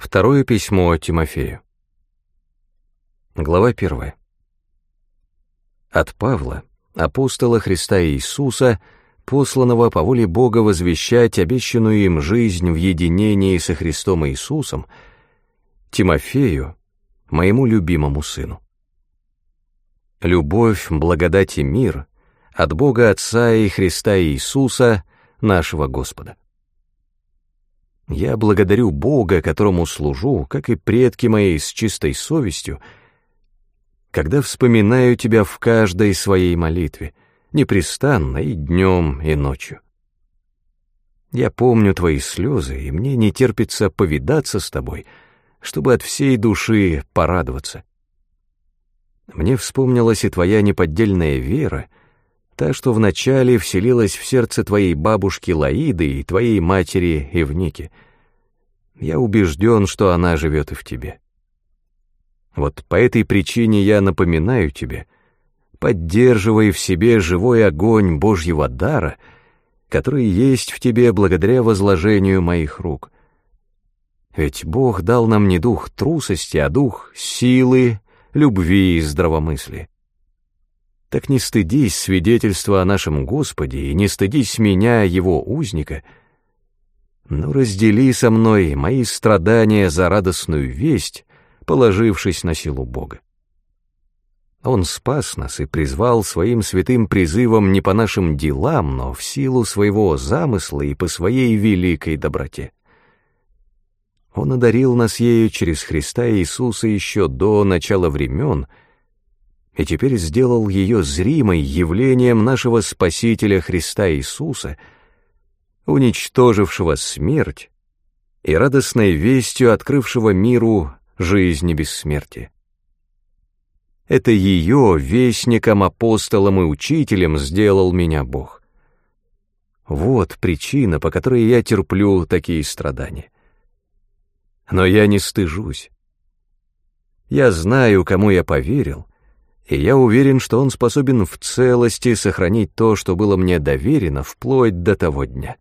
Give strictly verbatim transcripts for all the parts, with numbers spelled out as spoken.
Второе письмо Тимофею. Глава первая. От Павла, апостола Христа Иисуса, посланного по воле Бога возвещать обещанную им жизнь в единении со Христом Иисусом, Тимофею, моему любимому сыну. Любовь, благодать и мир от Бога Отца и Христа Иисуса, нашего Господа. Я благодарю Бога, которому служу, как и предки мои с чистой совестью, когда вспоминаю Тебя в каждой своей молитве, непрестанно и днем, и ночью. Я помню Твои слезы, и мне не терпится повидаться с Тобой, чтобы от всей души порадоваться. Мне вспомнилась и Твоя неподдельная вера, та, что вначале вселилась в сердце Твоей бабушки Лаиды и Твоей матери Евники. Я убежден, что она живет и в Тебе. Вот по этой причине я напоминаю Тебе, поддерживай в себе живой огонь Божьего дара, который есть в Тебе благодаря возложению моих рук. Ведь Бог дал нам не дух трусости, а дух силы, любви и здравомыслия. Так не стыдись свидетельства о нашем Господе и не стыдись меня, Его узника, но раздели со мной мои страдания за радостную весть, положившись на силу Бога. Он спас нас и призвал своим святым призывом не по нашим делам, но в силу своего замысла и по своей великой доброте. Он одарил нас ею через Христа Иисуса еще до начала времен, и теперь сделал ее зримой явлением нашего Спасителя Христа Иисуса, уничтожившего смерть и радостной вестью открывшего миру жизнь и бессмертие. Это ее вестником, апостолом и учителем сделал меня Бог. Вот причина, по которой я терплю такие страдания. Но я не стыжусь. Я знаю, кому я поверил, и я уверен, что он способен в целости сохранить то, что было мне доверено, вплоть до того дня.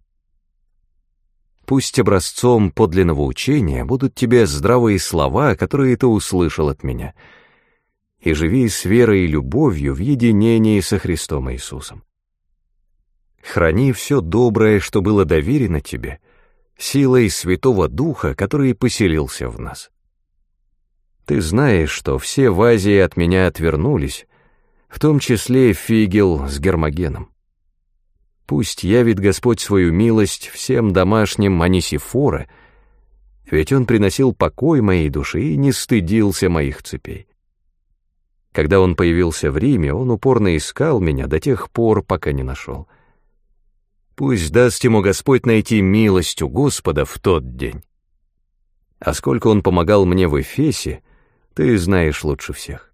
Пусть образцом подлинного учения будут тебе здравые слова, которые ты услышал от меня, и живи с верой и любовью в единении со Христом Иисусом. Храни все доброе, что было доверено тебе, силой Святого Духа, который поселился в нас. Ты знаешь, что все в Азии от меня отвернулись, в том числе Фигел с Гермогеном. Пусть явит Господь свою милость всем домашним Онисифора, ведь он приносил покой моей душе и не стыдился моих цепей. Когда он появился в Риме, он упорно искал меня до тех пор, пока не нашел. Пусть даст ему Господь найти милость у Господа в тот день. А сколько он помогал мне в Эфесе, ты знаешь лучше всех.